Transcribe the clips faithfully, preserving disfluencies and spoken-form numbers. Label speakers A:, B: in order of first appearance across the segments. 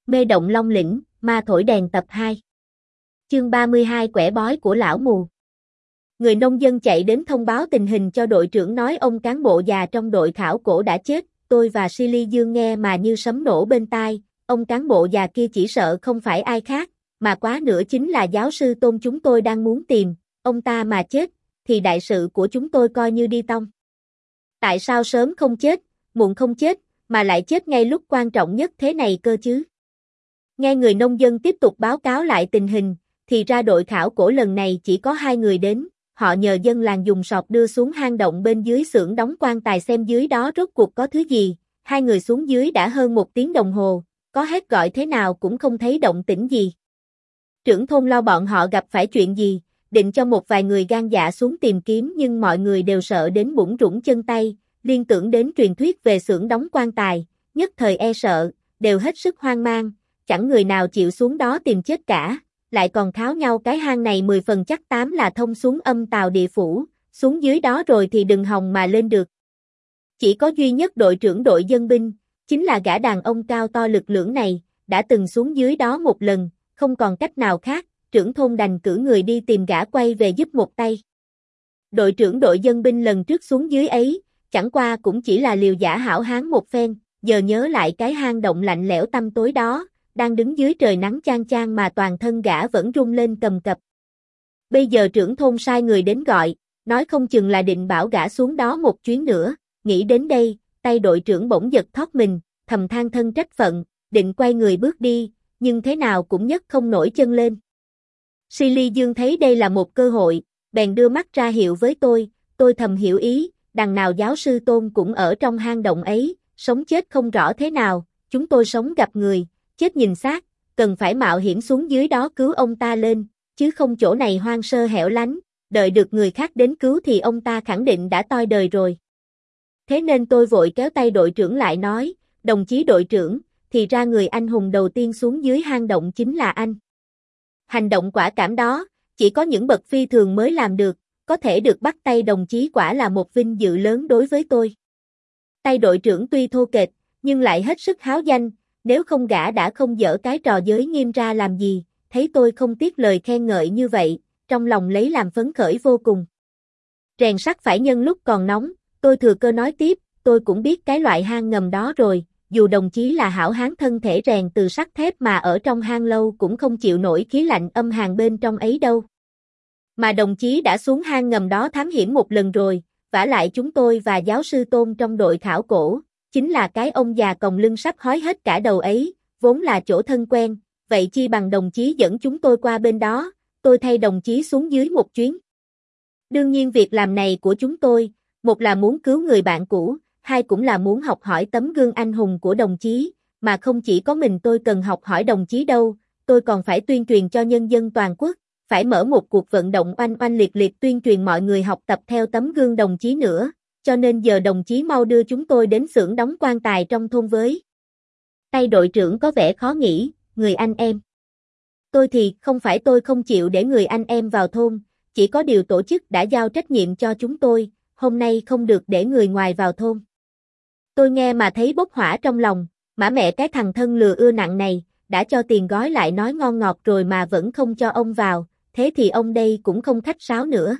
A: Mê động Long Lĩnh, ma thổi đèn tập hai. Chương ba mươi hai quẻ bói của lão mù. Người nông dân chạy đến thông báo tình hình cho đội trưởng, nói ông cán bộ già trong đội khảo cổ đã chết. Tôi và Silly Dương nghe mà như sấm nổ bên tai. Ông cán bộ già kia chỉ sợ không phải ai khác, mà quá nữa chính là giáo sư Tôn chúng tôi đang muốn tìm. Ông ta mà chết, thì đại sự của chúng tôi coi như đi tong. Tại sao sớm không chết, muộn không chết, mà lại chết ngay lúc quan trọng nhất thế này cơ chứ? Nghe người nông dân tiếp tục báo cáo lại tình hình, thì ra đội khảo cổ lần này chỉ có hai người đến. Họ nhờ dân làng dùng sọt đưa xuống hang động bên dưới xưởng đóng quan tài xem dưới đó rốt cuộc có thứ gì. Hai người xuống dưới đã hơn một tiếng đồng hồ, có hết gọi thế nào cũng không thấy động tĩnh gì. Trưởng thôn lo bọn họ gặp phải chuyện gì, định cho một vài người gan dạ xuống tìm kiếm, nhưng mọi người đều sợ đến bủn rủn chân tay, liên tưởng đến truyền thuyết về xưởng đóng quan tài, nhất thời e sợ, đều hết sức hoang mang, chẳng người nào chịu xuống đó tìm chết cả. Lại còn kháo nhau cái hang này mười phần chắc tám là thông xuống âm tào địa phủ, xuống dưới đó rồi thì đừng hòng mà lên được. Chỉ có duy nhất đội trưởng đội dân binh, chính là gã đàn ông cao to lực lưỡng này, đã từng xuống dưới đó một lần, không còn cách nào khác, trưởng thôn đành cử người đi tìm gã quay về giúp một tay. Đội trưởng đội dân binh lần trước xuống dưới ấy, chẳng qua cũng chỉ là liều giả hảo hán một phen, giờ nhớ lại cái hang động lạnh lẽo tăm tối đó, đang đứng dưới trời nắng chang chang mà toàn thân gã vẫn rung lên cầm cập. Bây giờ trưởng thôn sai người đến gọi, nói không chừng là định bảo gã xuống đó một chuyến nữa. Nghĩ đến đây, tay đội trưởng bỗng giật thót mình, thầm than thân trách phận, định quay người bước đi, nhưng thế nào cũng nhấc không nổi chân lên. Silly Dương thấy đây là một cơ hội, bèn đưa mắt ra hiệu với tôi. Tôi thầm hiểu ý, đằng nào giáo sư Tôn cũng ở trong hang động ấy, sống chết không rõ thế nào, chúng tôi sống gặp người, chết nhìn xác, cần phải mạo hiểm xuống dưới đó cứu ông ta lên, chứ không chỗ này hoang sơ hẻo lánh, đợi được người khác đến cứu thì ông ta khẳng định đã toi đời rồi. Thế nên tôi vội kéo tay đội trưởng lại nói, đồng chí đội trưởng, thì ra người anh hùng đầu tiên xuống dưới hang động chính là anh. Hành động quả cảm đó, chỉ có những bậc phi thường mới làm được, có thể được bắt tay đồng chí quả là một vinh dự lớn đối với tôi. Tay đội trưởng tuy thô kệch, nhưng lại hết sức háo danh. Nếu không gã đã không dở cái trò giới nghiêm ra làm gì, thấy tôi không tiếc lời khen ngợi như vậy, trong lòng lấy làm phấn khởi vô cùng. Rèn sắt phải nhân lúc còn nóng, tôi thừa cơ nói tiếp, tôi cũng biết cái loại hang ngầm đó rồi, dù đồng chí là hảo hán thân thể rèn từ sắt thép mà ở trong hang lâu cũng không chịu nổi khí lạnh âm hàn bên trong ấy đâu. Mà đồng chí đã xuống hang ngầm đó thám hiểm một lần rồi, vả lại chúng tôi và giáo sư Tôn trong đội khảo cổ, chính là cái ông già còng lưng sắp hói hết cả đầu ấy, vốn là chỗ thân quen, vậy chi bằng đồng chí dẫn chúng tôi qua bên đó, tôi thay đồng chí xuống dưới một chuyến. Đương nhiên việc làm này của chúng tôi, một là muốn cứu người bạn cũ, hai cũng là muốn học hỏi tấm gương anh hùng của đồng chí, mà không chỉ có mình tôi cần học hỏi đồng chí đâu, tôi còn phải tuyên truyền cho nhân dân toàn quốc, phải mở một cuộc vận động oanh oanh liệt liệt tuyên truyền mọi người học tập theo tấm gương đồng chí nữa. Cho nên giờ đồng chí mau đưa chúng tôi đến xưởng đóng quan tài trong thôn với. Tay đội trưởng có vẻ khó nghĩ, người anh em. Tôi thì không phải tôi không chịu để người anh em vào thôn, chỉ có điều tổ chức đã giao trách nhiệm cho chúng tôi, hôm nay không được để người ngoài vào thôn. Tôi nghe mà thấy bốc hỏa trong lòng, mã mẹ cái thằng thân lừa ưa nặng này, đã cho tiền gói lại nói ngon ngọt rồi mà vẫn không cho ông vào, thế thì ông đây cũng không khách sáo nữa.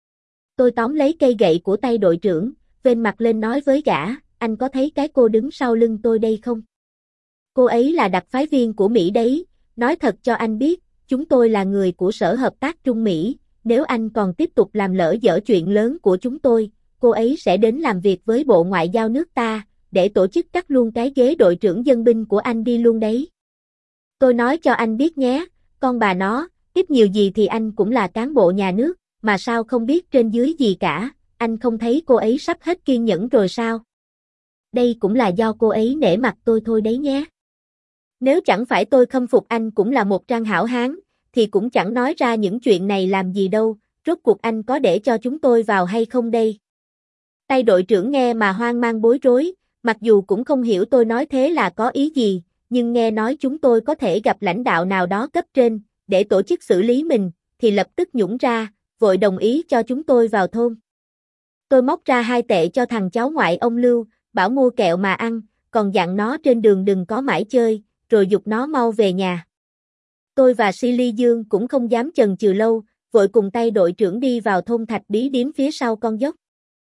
A: Tôi tóm lấy cây gậy của tay đội trưởng, vênh mặt lên nói với gã, anh có thấy cái cô đứng sau lưng tôi đây không? Cô ấy là đặc phái viên của Mỹ đấy, nói thật cho anh biết, chúng tôi là người của Sở Hợp tác Trung Mỹ, nếu anh còn tiếp tục làm lỡ dở chuyện lớn của chúng tôi, cô ấy sẽ đến làm việc với Bộ Ngoại giao nước ta, để tổ chức cắt luôn cái ghế đội trưởng dân binh của anh đi luôn đấy. Tôi nói cho anh biết nhé, con bà nó, ít nhiều gì thì anh cũng là cán bộ nhà nước, mà sao không biết trên dưới gì cả. Anh không thấy cô ấy sắp hết kiên nhẫn rồi sao? Đây cũng là do cô ấy nể mặt tôi thôi đấy nhé. Nếu chẳng phải tôi khâm phục anh cũng là một trang hảo hán, thì cũng chẳng nói ra những chuyện này làm gì đâu, rốt cuộc anh có để cho chúng tôi vào hay không đây? Tay đội trưởng nghe mà hoang mang bối rối, mặc dù cũng không hiểu tôi nói thế là có ý gì, nhưng nghe nói chúng tôi có thể gặp lãnh đạo nào đó cấp trên, để tổ chức xử lý mình, thì lập tức nhũng ra, vội đồng ý cho chúng tôi vào thôn. Tôi móc ra hai tệ cho thằng cháu ngoại ông Lưu, bảo mua kẹo mà ăn, còn dặn nó trên đường đừng có mãi chơi, rồi giục nó mau về nhà. Tôi và Silly Dương cũng không dám chần chừ lâu, vội cùng tay đội trưởng đi vào thôn Thạch Bí Điếm phía sau con dốc.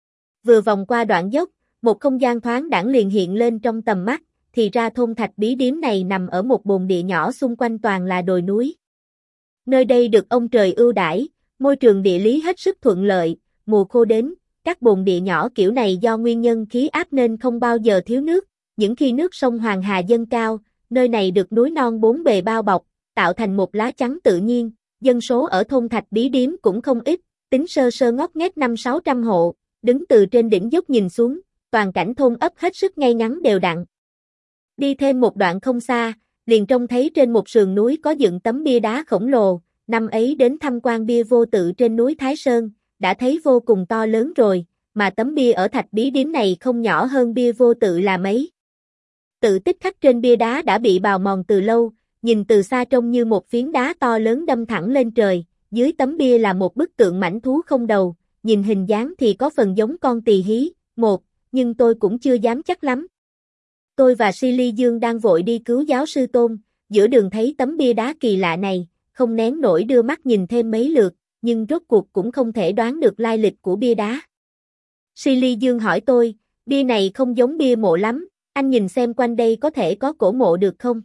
A: Vừa vòng qua đoạn dốc, một không gian thoáng đãng liền hiện lên trong tầm mắt, thì ra thôn Thạch Bí Điếm này nằm ở một bồn địa nhỏ xung quanh toàn là đồi núi. Nơi đây được ông trời ưu đãi, môi trường địa lý hết sức thuận lợi, mùa khô đến, các bồn địa nhỏ kiểu này do nguyên nhân khí áp nên không bao giờ thiếu nước, những khi nước sông Hoàng Hà dâng cao, nơi này được núi non bốn bề bao bọc, tạo thành một lá chắn tự nhiên, dân số ở thôn Thạch Bí Điếm cũng không ít, tính sơ sơ ngót nghét năm sáu trăm hộ, đứng từ trên đỉnh dốc nhìn xuống, toàn cảnh thôn ấp hết sức ngay ngắn đều đặn. Đi thêm một đoạn không xa, liền trông thấy trên một sườn núi có dựng tấm bia đá khổng lồ, năm ấy đến tham quan bia vô tự trên núi Thái Sơn, đã thấy vô cùng to lớn rồi, mà tấm bia ở Thạch Bí Điếm này không nhỏ hơn bia vô tự là mấy. Tự tích khắc trên bia đá đã bị bào mòn từ lâu, nhìn từ xa trông như một phiến đá to lớn đâm thẳng lên trời, dưới tấm bia là một bức tượng mãnh thú không đầu, nhìn hình dáng thì có phần giống con tỳ hí, một, nhưng tôi cũng chưa dám chắc lắm. Tôi và Silly Dương đang vội đi cứu giáo sư Tôn, giữa đường thấy tấm bia đá kỳ lạ này, không nén nổi đưa mắt nhìn thêm mấy lượt, nhưng rốt cuộc cũng không thể đoán được lai lịch của bia đá. Silly Dương hỏi tôi, bia này không giống bia mộ lắm, anh nhìn xem quanh đây có thể có cổ mộ được không?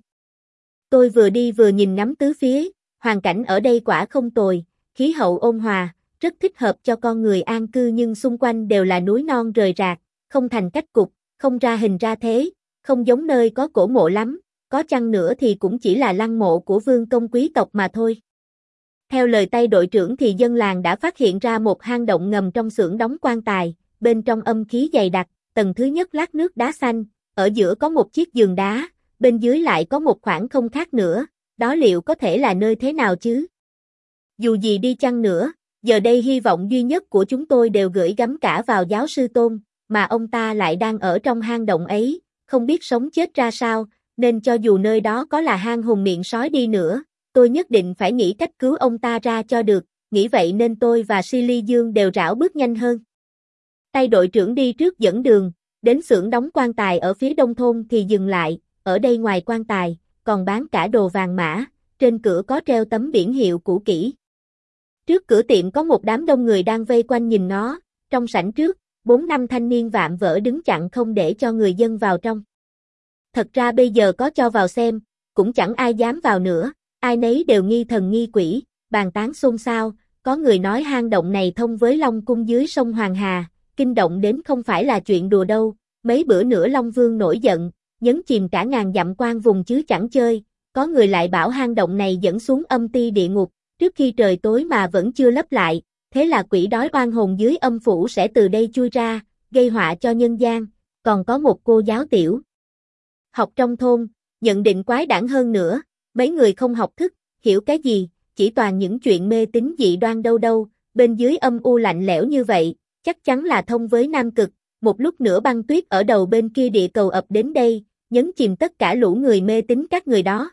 A: Tôi vừa đi vừa nhìn ngắm tứ phía, hoàn cảnh ở đây quả không tồi, khí hậu ôn hòa, rất thích hợp cho con người an cư nhưng xung quanh đều là núi non rời rạc, không thành cách cục, không ra hình ra thế, không giống nơi có cổ mộ lắm, có chăng nữa thì cũng chỉ là lăng mộ của vương công quý tộc mà thôi. Theo lời tay đội trưởng thì dân làng đã phát hiện ra một hang động ngầm trong xưởng đóng quan tài, bên trong âm khí dày đặc, tầng thứ nhất lát nước đá xanh, ở giữa có một chiếc giường đá, bên dưới lại có một khoảng không khác nữa, đó liệu có thể là nơi thế nào chứ? Dù gì đi chăng nữa, giờ đây hy vọng duy nhất của chúng tôi đều gửi gắm cả vào giáo sư Tôn, mà ông ta lại đang ở trong hang động ấy, không biết sống chết ra sao, nên cho dù nơi đó có là hang hùm miệng sói đi nữa, tôi nhất định phải nghĩ cách cứu ông ta ra cho được, nghĩ vậy nên tôi và Silly Dương đều rảo bước nhanh hơn. Tay đội trưởng đi trước dẫn đường, đến xưởng đóng quan tài ở phía đông thôn thì dừng lại, ở đây ngoài quan tài, còn bán cả đồ vàng mã, trên cửa có treo tấm biển hiệu cũ kỹ. Trước cửa tiệm có một đám đông người đang vây quanh nhìn nó, trong sảnh trước, bốn năm thanh niên vạm vỡ đứng chặn không để cho người dân vào trong. Thật ra bây giờ có cho vào xem, cũng chẳng ai dám vào nữa, ai nấy đều nghi thần nghi quỷ, bàn tán xôn xao, có người nói hang động này thông với Long Cung dưới sông Hoàng Hà, kinh động đến không phải là chuyện đùa đâu, mấy bữa nữa Long Vương nổi giận, nhấn chìm cả ngàn dặm quan vùng chứ chẳng chơi, có người lại bảo hang động này dẫn xuống âm ti địa ngục, trước khi trời tối mà vẫn chưa lấp lại, thế là quỷ đói oan hồn dưới âm phủ sẽ từ đây chui ra, gây họa cho nhân gian, còn có một cô giáo tiểu học trong thôn, nhận định quái đản hơn nữa, mấy người không học thức, hiểu cái gì, chỉ toàn những chuyện mê tín dị đoan đâu đâu, bên dưới âm u lạnh lẽo như vậy, chắc chắn là thông với Nam Cực, một lúc nữa băng tuyết ở đầu bên kia địa cầu ập đến đây, nhấn chìm tất cả lũ người mê tín các người đó.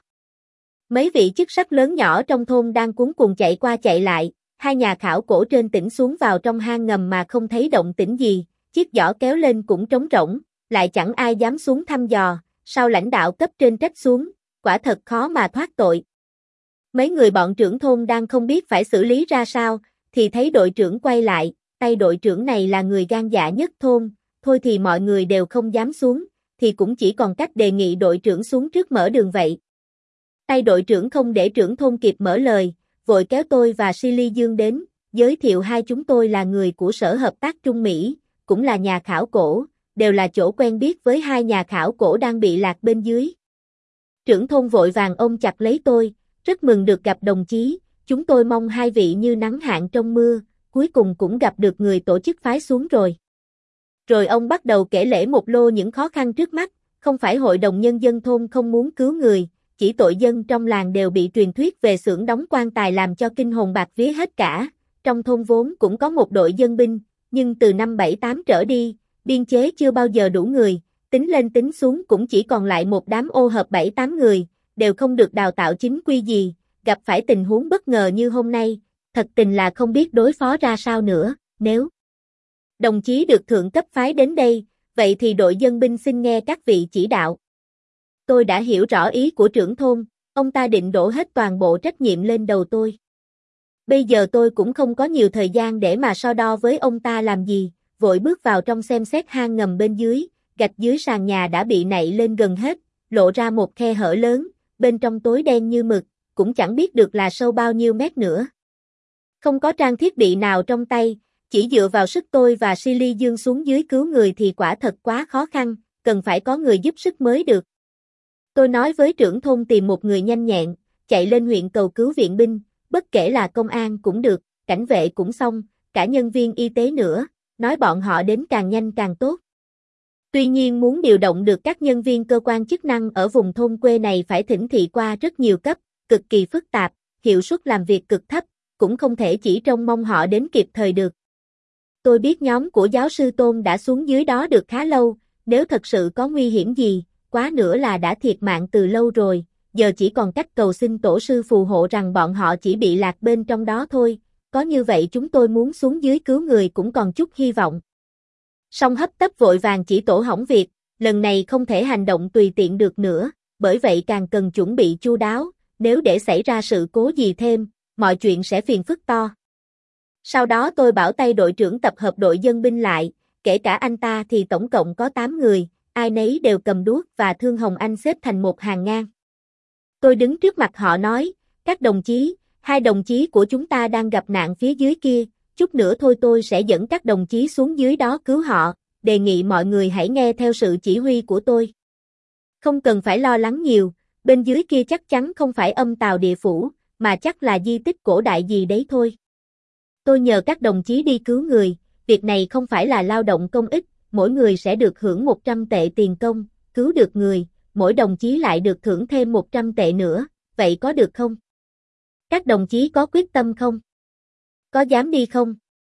A: Mấy vị chức sắc lớn nhỏ trong thôn đang cuống cuồng chạy qua chạy lại, hai nhà khảo cổ trên tỉnh xuống vào trong hang ngầm mà không thấy động tĩnh gì, chiếc giỏ kéo lên cũng trống rỗng, lại chẳng ai dám xuống thăm dò, sao lãnh đạo cấp trên trách xuống, quả thật khó mà thoát tội. Mấy người bọn trưởng thôn đang không biết phải xử lý ra sao, thì thấy đội trưởng quay lại, tay đội trưởng này là người gan dạ nhất thôn, thôi thì mọi người đều không dám xuống, thì cũng chỉ còn cách đề nghị đội trưởng xuống trước mở đường vậy. Tay đội trưởng không để trưởng thôn kịp mở lời, vội kéo tôi và Silly Dương đến, giới thiệu hai chúng tôi là người của Sở Hợp tác Trung Mỹ, cũng là nhà khảo cổ, đều là chỗ quen biết với hai nhà khảo cổ đang bị lạc bên dưới. Trưởng thôn vội vàng ôm chặt lấy tôi, rất mừng được gặp đồng chí, chúng tôi mong hai vị như nắng hạn trong mưa, cuối cùng cũng gặp được người tổ chức phái xuống rồi. Rồi ông bắt đầu kể lể một lô những khó khăn trước mắt, không phải hội đồng nhân dân thôn không muốn cứu người, chỉ tội dân trong làng đều bị truyền thuyết về xưởng đóng quan tài làm cho kinh hồn bạc vía hết cả. Trong thôn vốn cũng có một đội dân binh, nhưng từ năm bảy tám trở đi, biên chế chưa bao giờ đủ người, tính lên tính xuống cũng chỉ còn lại một đám ô hợp bảy tám người, đều không được đào tạo chính quy gì, gặp phải tình huống bất ngờ như hôm nay, thật tình là không biết đối phó ra sao nữa, nếu đồng chí được thượng cấp phái đến đây, vậy thì đội dân binh xin nghe các vị chỉ đạo. Tôi đã hiểu rõ ý của trưởng thôn, ông ta định đổ hết toàn bộ trách nhiệm lên đầu tôi. Bây giờ tôi cũng không có nhiều thời gian để mà so đo với ông ta làm gì, vội bước vào trong xem xét hang ngầm bên dưới, gạch dưới sàn nhà đã bị nạy lên gần hết, lộ ra một khe hở lớn, bên trong tối đen như mực, cũng chẳng biết được là sâu bao nhiêu mét nữa. Không có trang thiết bị nào trong tay, chỉ dựa vào sức tôi và Silly Dương xuống dưới cứu người thì quả thật quá khó khăn, cần phải có người giúp sức mới được. Tôi nói với trưởng thôn tìm một người nhanh nhẹn, chạy lên huyện cầu cứu viện binh, bất kể là công an cũng được, cảnh vệ cũng xong, cả nhân viên y tế nữa, nói bọn họ đến càng nhanh càng tốt. Tuy nhiên muốn điều động được các nhân viên cơ quan chức năng ở vùng thôn quê này phải thỉnh thị qua rất nhiều cấp, cực kỳ phức tạp, hiệu suất làm việc cực thấp, cũng không thể chỉ trông mong họ đến kịp thời được. Tôi biết nhóm của giáo sư Tôn đã xuống dưới đó được khá lâu, nếu thật sự có nguy hiểm gì, quá nữa là đã thiệt mạng từ lâu rồi, giờ chỉ còn cách cầu xin tổ sư phù hộ rằng bọn họ chỉ bị lạc bên trong đó thôi, có như vậy chúng tôi muốn xuống dưới cứu người cũng còn chút hy vọng. Song hấp tấp vội vàng chỉ tổ hỏng việc, lần này không thể hành động tùy tiện được nữa, bởi vậy càng cần chuẩn bị chu đáo, nếu để xảy ra sự cố gì thêm, mọi chuyện sẽ phiền phức to. Sau đó tôi bảo tay đội trưởng tập hợp đội dân binh lại, kể cả anh ta thì tổng cộng có tám người, ai nấy đều cầm đuốc và thương hồng anh xếp thành một hàng ngang. Tôi đứng trước mặt họ nói, các đồng chí, hai đồng chí của chúng ta đang gặp nạn phía dưới kia, chút nữa thôi tôi sẽ dẫn các đồng chí xuống dưới đó cứu họ, đề nghị mọi người hãy nghe theo sự chỉ huy của tôi. Không cần phải lo lắng nhiều, bên dưới kia chắc chắn không phải âm tào địa phủ, mà chắc là di tích cổ đại gì đấy thôi. Tôi nhờ các đồng chí đi cứu người, việc này không phải là lao động công ích, mỗi người sẽ được hưởng một trăm tệ tiền công, cứu được người, mỗi đồng chí lại được thưởng thêm một trăm tệ nữa, vậy có được không? Các đồng chí có quyết tâm không? Có dám đi không?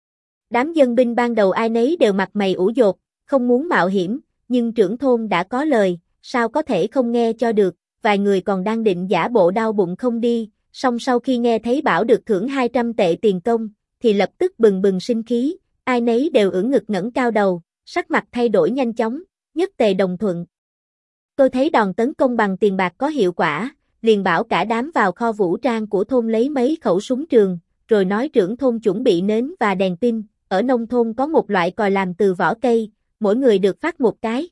A: Đám dân binh ban đầu ai nấy đều mặt mày ủ dột, không muốn mạo hiểm, nhưng trưởng thôn đã có lời, sao có thể không nghe cho được, vài người còn đang định giả bộ đau bụng không đi, song sau khi nghe thấy bảo được thưởng hai trăm tệ tiền công, thì lập tức bừng bừng sinh khí, ai nấy đều ưỡn ngực ngẩng cao đầu, sắc mặt thay đổi nhanh chóng, nhất tề đồng thuận. Tôi thấy đòn tấn công bằng tiền bạc có hiệu quả, liền bảo cả đám vào kho vũ trang của thôn lấy mấy khẩu súng trường, rồi nói trưởng thôn chuẩn bị nến và đèn pin, ở nông thôn có một loại còi làm từ vỏ cây, mỗi người được phát một cái.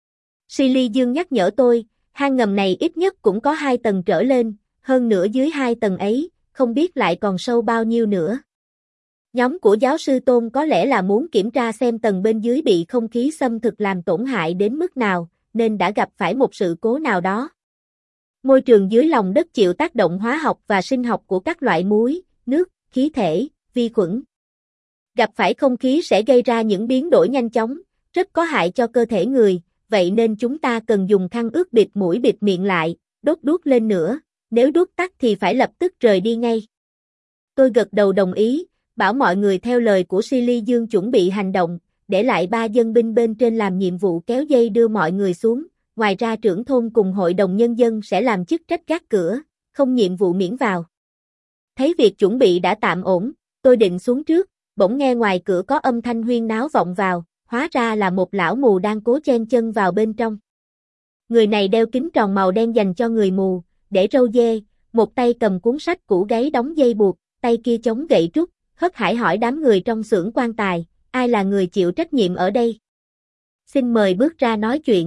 A: Silly Dương nhắc nhở tôi, hang ngầm này ít nhất cũng có hai tầng trở lên, hơn nữa dưới hai tầng ấy, không biết lại còn sâu bao nhiêu nữa. Nhóm của giáo sư Tôn có lẽ là muốn kiểm tra xem tầng bên dưới bị không khí xâm thực làm tổn hại đến mức nào, nên đã gặp phải một sự cố nào đó. Môi trường dưới lòng đất chịu tác động hóa học và sinh học của các loại muối, nước, khí thể, vi khuẩn. Gặp phải không khí sẽ gây ra những biến đổi nhanh chóng, rất có hại cho cơ thể người, vậy nên chúng ta cần dùng khăn ướt bịt mũi bịt miệng lại, đốt đuốc lên nữa, nếu đuốc tắt thì phải lập tức rời đi ngay. Tôi gật đầu đồng ý, bảo mọi người theo lời của Silly Dương chuẩn bị hành động, để lại ba dân binh bên trên làm nhiệm vụ kéo dây đưa mọi người xuống, ngoài ra trưởng thôn cùng hội đồng nhân dân sẽ làm chức trách gác cửa, không nhiệm vụ miễn vào. Thấy việc chuẩn bị đã tạm ổn, tôi định xuống trước, bỗng nghe ngoài cửa có âm thanh huyên náo vọng vào, hóa ra là một lão mù đang cố chen chân vào bên trong. Người này đeo kính tròn màu đen dành cho người mù, để râu dê, một tay cầm cuốn sách cũ gáy đóng dây buộc, tay kia chống gậy trúc, hớt hải hỏi đám người trong xưởng quan tài, ai là người chịu trách nhiệm ở đây? Xin mời bước ra nói chuyện.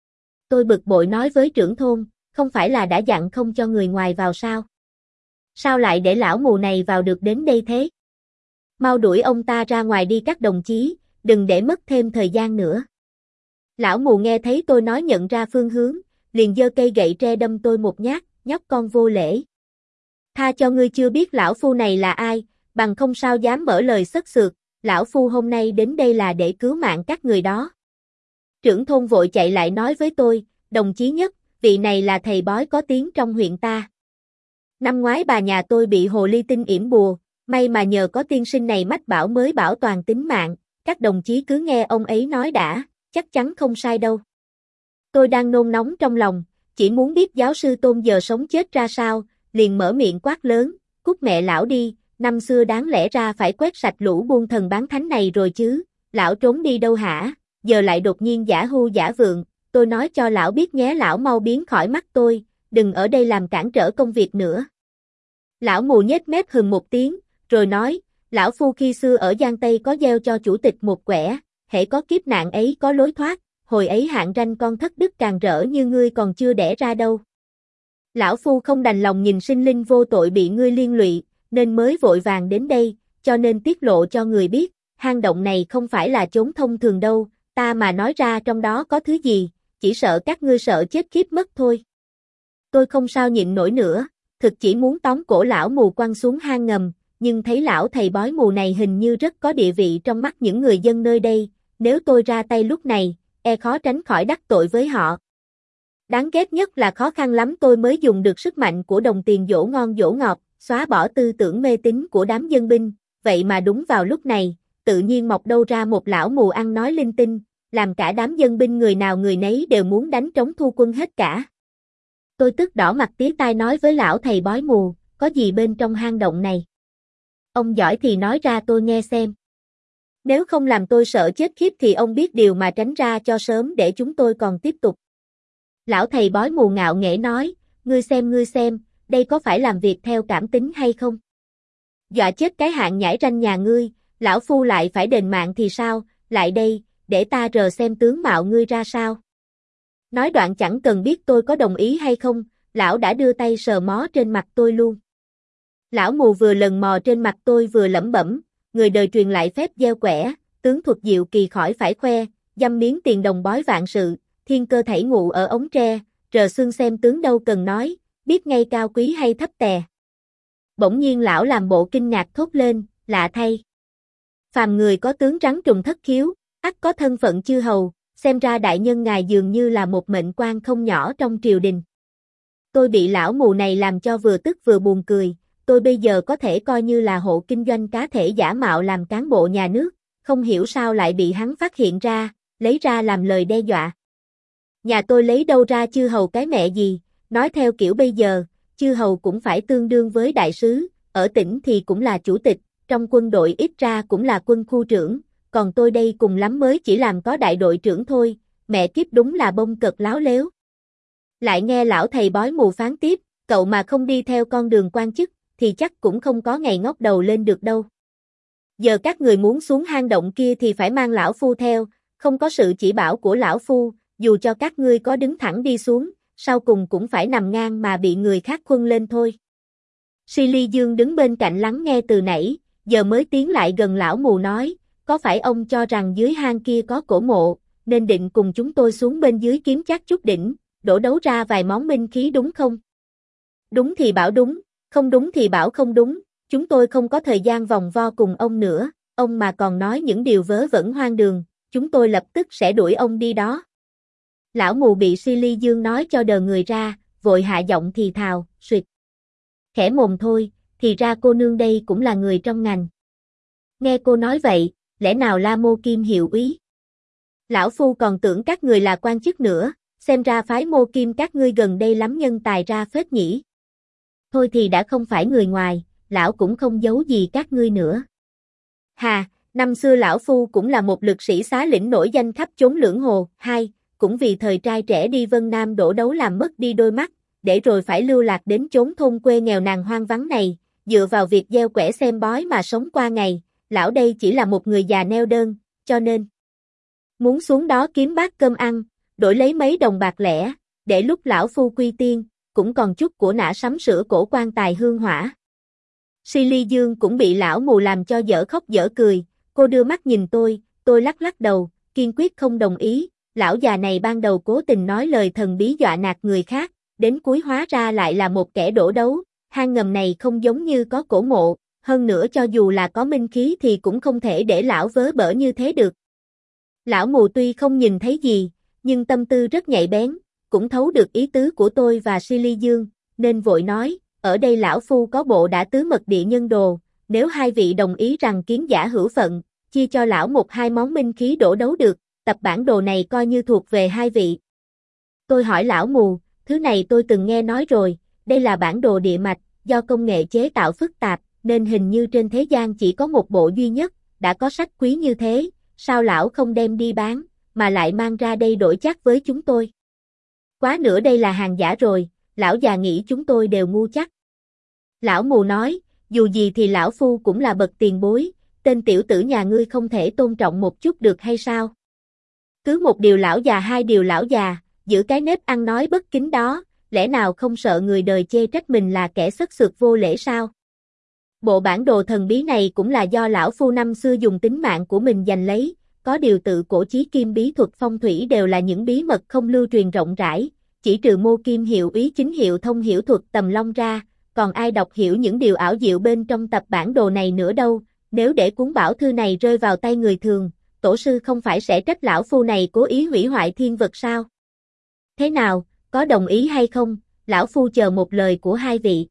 A: Tôi bực bội nói với trưởng thôn, không phải là đã dặn không cho người ngoài vào sao? Sao lại để lão mù này vào được đến đây thế? Mau đuổi ông ta ra ngoài đi các đồng chí, đừng để mất thêm thời gian nữa. Lão mù nghe thấy tôi nói nhận ra phương hướng, liền giơ cây gậy tre đâm tôi một nhát, nhóc con vô lễ. Tha cho ngươi chưa biết lão phu này là ai, bằng không sao dám mở lời sất sượt, lão phu hôm nay đến đây là để cứu mạng các người đó. Trưởng thôn vội chạy lại nói với tôi, đồng chí Nhất, vị này là thầy bói có tiếng trong huyện ta. Năm ngoái bà nhà tôi bị hồ ly tinh yểm bùa, may mà nhờ có tiên sinh này mách bảo mới bảo toàn tính mạng, các đồng chí cứ nghe ông ấy nói đã, chắc chắn không sai đâu. Tôi đang nôn nóng trong lòng, chỉ muốn biết giáo sư Tôn giờ sống chết ra sao, liền mở miệng quát lớn, cút mẹ lão đi, năm xưa đáng lẽ ra phải quét sạch lũ buôn thần bán thánh này rồi chứ, lão trốn đi đâu hả, giờ lại đột nhiên giả hưu giả vượng, tôi nói cho lão biết nhé, lão mau biến khỏi mắt tôi, đừng ở đây làm cản trở công việc nữa. Lão mù nhếch mép hừ một tiếng, rồi nói, lão phu khi xưa ở Giang Tây có gieo cho chủ tịch một quẻ, hễ có kiếp nạn ấy có lối thoát, hồi ấy hạng ranh con thất đức càng rỡ như ngươi còn chưa đẻ ra đâu. Lão phu không đành lòng nhìn sinh linh vô tội bị ngươi liên lụy, nên mới vội vàng đến đây, cho nên tiết lộ cho người biết, hang động này không phải là chốn thông thường đâu, ta mà nói ra trong đó có thứ gì, chỉ sợ các ngươi sợ chết khiếp mất thôi. Tôi không sao nhịn nổi nữa, thực chỉ muốn tóm cổ lão mù quăng xuống hang ngầm, nhưng thấy lão thầy bói mù này hình như rất có địa vị trong mắt những người dân nơi đây, nếu tôi ra tay lúc này, e khó tránh khỏi đắc tội với họ. Đáng ghét nhất là khó khăn lắm tôi mới dùng được sức mạnh của đồng tiền dỗ ngon dỗ ngọt, xóa bỏ tư tưởng mê tín của đám dân binh, vậy mà đúng vào lúc này, tự nhiên mọc đâu ra một lão mù ăn nói linh tinh, làm cả đám dân binh người nào người nấy đều muốn đánh trống thu quân hết cả. Tôi tức đỏ mặt tía tai nói với lão thầy bói mù, có gì bên trong hang động này? Ông giỏi thì nói ra tôi nghe xem. Nếu không làm tôi sợ chết khiếp thì ông biết điều mà tránh ra cho sớm để chúng tôi còn tiếp tục. Lão thầy bói mù ngạo nghễ nói, ngươi xem ngươi xem, đây có phải làm việc theo cảm tính hay không? Dọa chết cái hạng nhãi ranh nhà ngươi, lão phu lại phải đền mạng thì sao, lại đây, để ta rờ xem tướng mạo ngươi ra sao. Nói đoạn chẳng cần biết tôi có đồng ý hay không, lão đã đưa tay sờ mó trên mặt tôi luôn. Lão mù vừa lần mò trên mặt tôi vừa lẩm bẩm, người đời truyền lại phép gieo quẻ, tướng thuật diệu kỳ khỏi phải khoe, dăm miếng tiền đồng bói vạn sự, thiên cơ thảy ngụ ở ống tre, rờ xương xem tướng đâu cần nói, biết ngay cao quý hay thấp tè. Bỗng nhiên lão làm bộ kinh ngạc thốt lên, lạ thay. Phàm người có tướng rắn trùng thất khiếu, ắt có thân phận chư hầu, xem ra đại nhân ngài dường như là một mệnh quan không nhỏ trong triều đình. Tôi bị lão mù này làm cho vừa tức vừa buồn cười, tôi bây giờ có thể coi như là hộ kinh doanh cá thể giả mạo làm cán bộ nhà nước, không hiểu sao lại bị hắn phát hiện ra, lấy ra làm lời đe dọa. Nhà tôi lấy đâu ra chư hầu cái mẹ gì, nói theo kiểu bây giờ, chư hầu cũng phải tương đương với đại sứ, ở tỉnh thì cũng là chủ tịch, trong quân đội ít ra cũng là quân khu trưởng, còn tôi đây cùng lắm mới chỉ làm có đại đội trưởng thôi, mẹ kiếp đúng là bông cật láo lếu. Lại nghe lão thầy bói mù phán tiếp, cậu mà không đi theo con đường quan chức, thì chắc cũng không có ngày ngóc đầu lên được đâu. Giờ các người muốn xuống hang động kia thì phải mang lão phu theo, không có sự chỉ bảo của lão phu, dù cho các ngươi có đứng thẳng đi xuống, sau cùng cũng phải nằm ngang mà bị người khác khuân lên thôi. Si Ly Dương đứng bên cạnh lắng nghe từ nãy, giờ mới tiến lại gần lão mù nói, có phải ông cho rằng dưới hang kia có cổ mộ, nên định cùng chúng tôi xuống bên dưới kiếm chắc chút đỉnh, đổ đấu ra vài món minh khí đúng không? Đúng thì bảo đúng, không đúng thì bảo không đúng, chúng tôi không có thời gian vòng vo cùng ông nữa, ông mà còn nói những điều vớ vẩn hoang đường, chúng tôi lập tức sẽ đuổi ông đi đó. Lão mù bị Si Ly Dương nói cho đờ người ra, vội hạ giọng thì thào, suyệt. Khẽ mồm thôi, thì ra cô nương đây cũng là người trong ngành. Nghe cô nói vậy, lẽ nào La Mô Kim hiệu úy? Lão phu còn tưởng các người là quan chức nữa, xem ra phái Mô Kim các ngươi gần đây lắm nhân tài ra phết nhỉ. Thôi thì đã không phải người ngoài, lão cũng không giấu gì các ngươi nữa. Hà, năm xưa lão phu cũng là một lực sĩ xá lĩnh nổi danh khắp chốn lưỡng hồ, hai, cũng vì thời trai trẻ đi Vân Nam đổ đấu làm mất đi đôi mắt, để rồi phải lưu lạc đến chốn thôn quê nghèo nàn hoang vắng này, dựa vào việc gieo quẻ xem bói mà sống qua ngày, lão đây chỉ là một người già neo đơn, cho nên muốn xuống đó kiếm bát cơm ăn, đổi lấy mấy đồng bạc lẻ, để lúc lão phu quy tiên, cũng còn chút của nã sắm sửa cổ quan tài hương hỏa. Si Ly Dương cũng bị lão mù làm cho dở khóc dở cười, cô đưa mắt nhìn tôi, tôi lắc lắc đầu, kiên quyết không đồng ý, lão già này ban đầu cố tình nói lời thần bí dọa nạt người khác, đến cuối hóa ra lại là một kẻ đổ đấu, hang ngầm này không giống như có cổ mộ, hơn nữa cho dù là có minh khí thì cũng không thể để lão vớ bở như thế được. Lão mù tuy không nhìn thấy gì, nhưng tâm tư rất nhạy bén, cũng thấu được ý tứ của tôi và Si Ly Dương, nên vội nói, ở đây lão phu có bộ đã tứ mật địa nhân đồ, nếu hai vị đồng ý rằng kiến giả hữu phận, chia cho lão một hai món minh khí đổ đấu được, tập bản đồ này coi như thuộc về hai vị. Tôi hỏi lão mù, thứ này tôi từng nghe nói rồi, đây là bản đồ địa mạch, do công nghệ chế tạo phức tạp, nên hình như trên thế gian chỉ có một bộ duy nhất, đã có sách quý như thế, sao lão không đem đi bán, mà lại mang ra đây đổi chắc với chúng tôi. Quá nữa đây là hàng giả rồi, lão già nghĩ chúng tôi đều ngu chắc. Lão mù nói, dù gì thì lão phu cũng là bậc tiền bối, tên tiểu tử nhà ngươi không thể tôn trọng một chút được hay sao? Cứ một điều lão già hai điều lão già, giữ cái nếp ăn nói bất kính đó, lẽ nào không sợ người đời chê trách mình là kẻ sất sượt vô lễ sao? Bộ bản đồ thần bí này cũng là do lão phu năm xưa dùng tính mạng của mình giành lấy, có điều tự cổ chí kim bí thuật phong thủy đều là những bí mật không lưu truyền rộng rãi, chỉ trừ Mô Kim hiệu úy chính hiệu thông hiểu thuật tầm long ra, còn ai đọc hiểu những điều ảo diệu bên trong tập bản đồ này nữa đâu, nếu để cuốn bảo thư này rơi vào tay người thường, tổ sư không phải sẽ trách lão phu này cố ý hủy hoại thiên vật sao? Thế nào, có đồng ý hay không, lão phu chờ một lời của hai vị.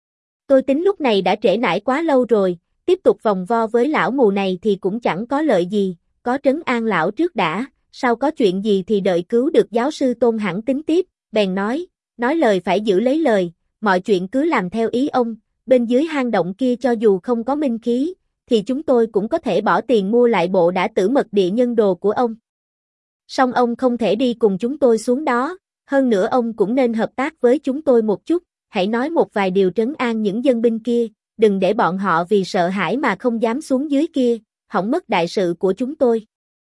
A: Tôi tính lúc này đã trễ nải quá lâu rồi, tiếp tục vòng vo với lão mù này thì cũng chẳng có lợi gì, có trấn an lão trước đã, sau có chuyện gì thì đợi cứu được giáo sư Tôn hẳn tính tiếp, bèn nói, nói lời phải giữ lấy lời, mọi chuyện cứ làm theo ý ông, bên dưới hang động kia cho dù không có minh khí, thì chúng tôi cũng có thể bỏ tiền mua lại bộ đã tử mật địa nhân đồ của ông. Song ông không thể đi cùng chúng tôi xuống đó, hơn nữa ông cũng nên hợp tác với chúng tôi một chút, hãy nói một vài điều trấn an những dân binh kia, đừng để bọn họ vì sợ hãi mà không dám xuống dưới kia, hỏng mất đại sự của chúng tôi.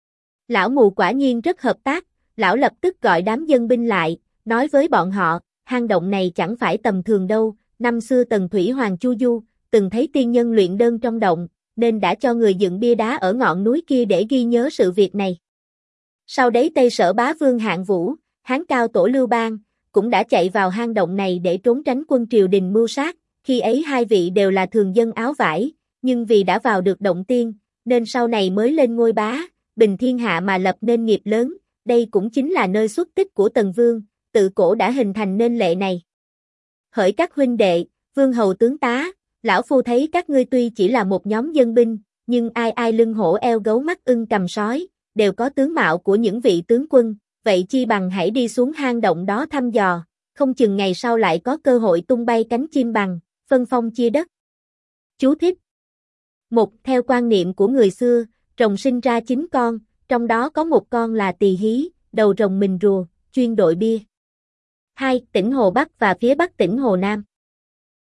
A: Lão mù quả nhiên rất hợp tác, lão lập tức gọi đám dân binh lại, nói với bọn họ, hang động này chẳng phải tầm thường đâu, năm xưa Tần Thủy Hoàng Chu Du, từng thấy tiên nhân luyện đơn trong động, nên đã cho người dựng bia đá ở ngọn núi kia để ghi nhớ sự việc này. Sau đấy Tây Sở Bá Vương Hạng Vũ, Hán Cao Tổ Lưu Bang, cũng đã chạy vào hang động này để trốn tránh quân triều đình mưu sát, khi ấy hai vị đều là thường dân áo vải, nhưng vì đã vào được động tiên, nên sau này mới lên ngôi bá, bình thiên hạ mà lập nên nghiệp lớn, đây cũng chính là nơi xuất tích của Tần Vương, tự cổ đã hình thành nên lệ này. Hỡi các huynh đệ, vương hầu tướng tá, lão phu thấy các ngươi tuy chỉ là một nhóm dân binh, nhưng ai ai lưng hổ eo gấu mắt ưng cầm sói, đều có tướng mạo của những vị tướng quân, vậy chi bằng hãy đi xuống hang động đó thăm dò, không chừng ngày sau lại có cơ hội tung bay cánh chim bằng, phân phong chia đất. Chú thích. Một, theo quan niệm của người xưa, rồng sinh ra chín con, trong đó có một con là tỳ hí, đầu rồng mình rùa, chuyên đội bia. Hai, tỉnh Hồ Bắc và phía Bắc tỉnh Hồ Nam.